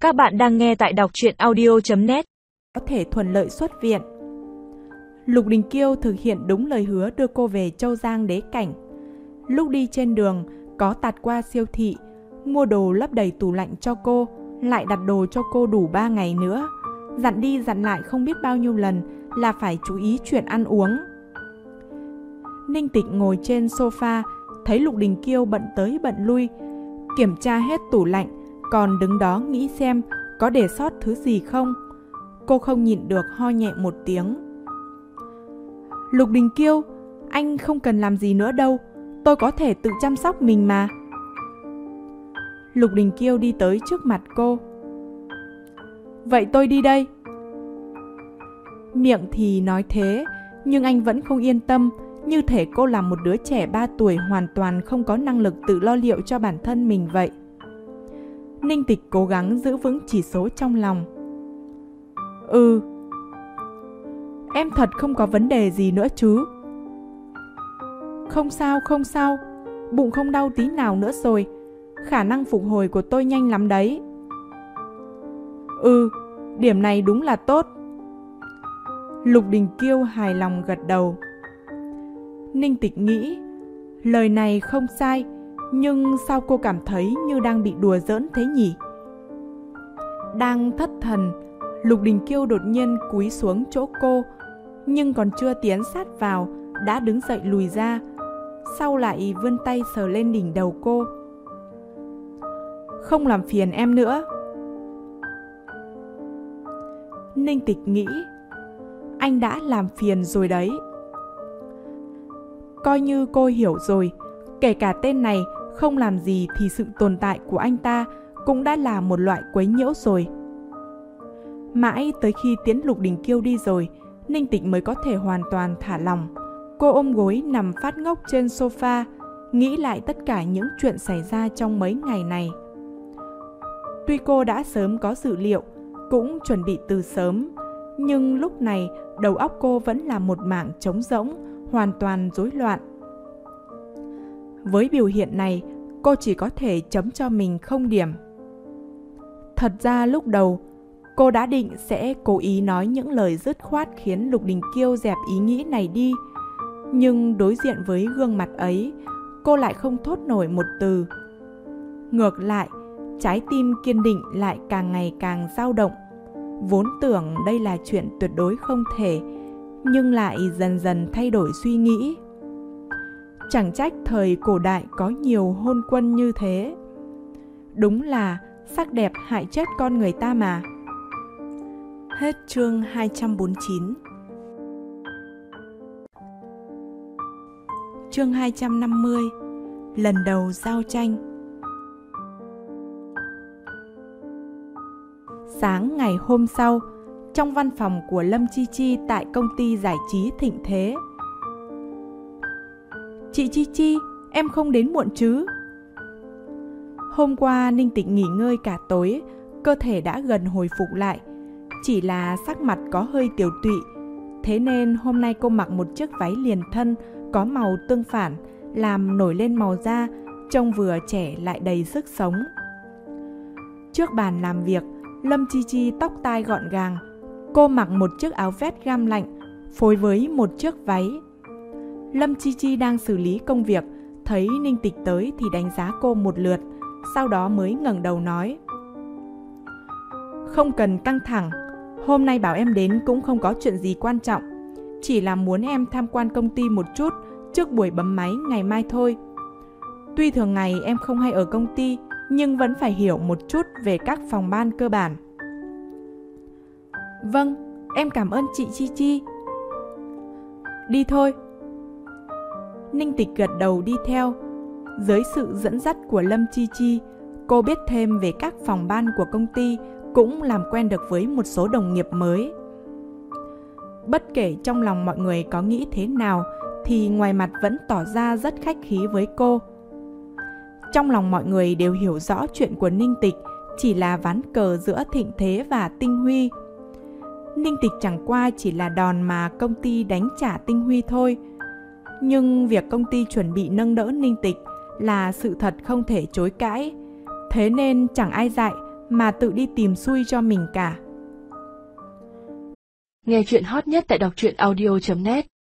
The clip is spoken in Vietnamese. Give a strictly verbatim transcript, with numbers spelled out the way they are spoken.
Các bạn đang nghe tại đọc truyện audio chấm net. Có thể thuận lợi xuất viện. Lục Đình Kiêu thực hiện đúng lời hứa đưa cô về Châu Giang Đế Cảnh. Lúc đi trên đường, có tạt qua siêu thị, mua đồ lấp đầy tủ lạnh cho cô, lại đặt đồ cho cô đủ ba ngày nữa. Dặn đi dặn lại không biết bao nhiêu lần là phải chú ý chuyện ăn uống. Ninh Tịch ngồi trên sofa, thấy Lục Đình Kiêu bận tới bận lui, kiểm tra hết tủ lạnh, còn đứng đó nghĩ xem có để sót thứ gì không. Cô không nhịn được ho nhẹ một tiếng. Lục Đình Kiêu, anh không cần làm gì nữa đâu, tôi có thể tự chăm sóc mình mà. Lục Đình Kiêu đi tới trước mặt cô. Vậy tôi đi đây. Miệng thì nói thế, nhưng anh vẫn không yên tâm, như thể cô là một đứa trẻ ba tuổi hoàn toàn không có năng lực tự lo liệu cho bản thân mình vậy. Ninh Tịch cố gắng giữ vững chỉ số trong lòng. Ừ. Em thật không có vấn đề gì nữa chứ? Không sao, không sao. Bụng không đau tí nào nữa rồi. Khả năng phục hồi của tôi nhanh lắm đấy. Ừ, điểm này đúng là tốt. Lục Đình Kiêu hài lòng gật đầu. Ninh Tịch nghĩ, lời này không sai, nhưng sao cô cảm thấy như đang bị đùa giỡn thế nhỉ? Đang thất thần, Lục Đình Kiêu đột nhiên cúi xuống chỗ cô, nhưng còn chưa tiến sát vào, đã đứng dậy lùi ra, sau lại vươn tay sờ lên đỉnh đầu cô. Không làm phiền em nữa. Ninh Tịch nghĩ, anh đã làm phiền rồi đấy. Coi như cô hiểu rồi, kể cả tên này không làm gì thì sự tồn tại của anh ta cũng đã là một loại quấy nhiễu rồi. Mãi tới khi tiến Lục Đình Kiêu đi rồi, Ninh Tịch mới có thể hoàn toàn thả lỏng. Cô ôm gối nằm phát ngốc trên sofa, nghĩ lại tất cả những chuyện xảy ra trong mấy ngày này. Tuy cô đã sớm có dự liệu, cũng chuẩn bị từ sớm, nhưng lúc này đầu óc cô vẫn là một mảng trống rỗng, hoàn toàn rối loạn. Với biểu hiện này, cô chỉ có thể chấm cho mình không điểm. Thật ra lúc đầu, cô đã định sẽ cố ý nói những lời dứt khoát khiến Lục Đình Kiêu dẹp ý nghĩ này đi. Nhưng đối diện với gương mặt ấy, cô lại không thốt nổi một từ. Ngược lại, trái tim kiên định lại càng ngày càng dao động. Vốn tưởng đây là chuyện tuyệt đối không thể, nhưng lại dần dần thay đổi suy nghĩ. Chẳng trách thời cổ đại có nhiều hôn quân như thế. Đúng là sắc đẹp hại chết con người ta mà. Hết chương hai trăm bốn mươi chín. Chương hai trăm năm mươi. Lần đầu giao tranh. Sáng ngày hôm sau, trong văn phòng của Lâm Chi Chi tại công ty giải trí Thịnh Thế. Chị Chi Chi, em không đến muộn chứ? Hôm qua Ninh Tịch nghỉ ngơi cả tối, cơ thể đã gần hồi phục lại, chỉ là sắc mặt có hơi tiều tụy. Thế nên hôm nay cô mặc một chiếc váy liền thân có màu tương phản, làm nổi lên màu da, trông vừa trẻ lại đầy sức sống. Trước bàn làm việc, Lâm Chi Chi tóc tai gọn gàng. Cô mặc một chiếc áo vest gam lạnh, phối với một chiếc váy. Lâm Chi Chi đang xử lý công việc, thấy Ninh Tịch tới thì đánh giá cô một lượt, sau đó mới ngẩng đầu nói. Không cần căng thẳng, hôm nay bảo em đến cũng không có chuyện gì quan trọng, chỉ là muốn em tham quan công ty một chút trước buổi bấm máy ngày mai thôi. Tuy thường ngày em không hay ở công ty, nhưng vẫn phải hiểu một chút về các phòng ban cơ bản. Vâng, em cảm ơn chị Chi Chi. Đi thôi. Ninh Tịch gật đầu đi theo. Dưới sự dẫn dắt của Lâm Chi Chi, cô biết thêm về các phòng ban của công ty, cũng làm quen được với một số đồng nghiệp mới. Bất kể trong lòng mọi người có nghĩ thế nào, thì ngoài mặt vẫn tỏ ra rất khách khí với cô. Trong lòng mọi người đều hiểu rõ chuyện của Ninh Tịch chỉ là ván cờ giữa Thịnh Thế và Tinh Huy. Ninh Tịch chẳng qua chỉ là đòn mà công ty đánh trả Tinh Huy thôi. Nhưng việc công ty chuẩn bị nâng đỡ Ninh Tịch là sự thật không thể chối cãi. Thế nên chẳng ai dại mà tự đi tìm xui cho mình cả. Nghe chuyện hot nhất tại đọc truyện audio chấm net.